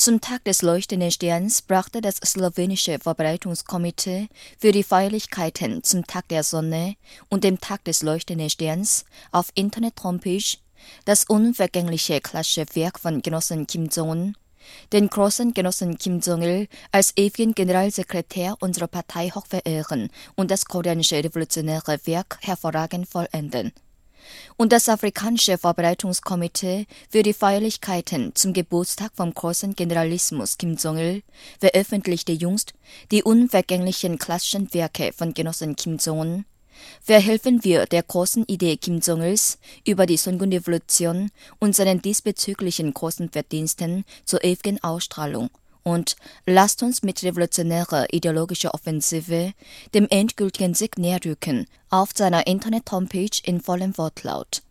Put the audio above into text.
Zum Tag des Leuchtenden Sterns brachte das slowenische Vorbereitungskomitee für die Feierlichkeiten zum Tag der Sonne und dem Tag des Leuchtenden Sterns auf Internet-Homepage das unvergängliche klassische Werk von Genossen Kim Jong-un, den großen Genossen Kim Jong-il als ewigen Generalsekretär unserer Partei hochverehren und das koreanische revolutionäre Werk hervorragend vollenden. Und das afrikanische Vorbereitungskomitee für die Feierlichkeiten zum Geburtstag vom großen Generalismus Kim Jong-il veröffentlichte jüngst die unvergänglichen klassischen Werke von Genossen Kim Jong-un. Verhelfen wir der großen Idee Kim Jong-ils über die Sungun-Revolution und seinen diesbezüglichen großen Verdiensten zur ewigen Ausstrahlung. Und lasst uns mit revolutionärer ideologischer Offensive dem endgültigen Sieg näher rücken, auf seiner Internet-Homepage in vollem Wortlaut.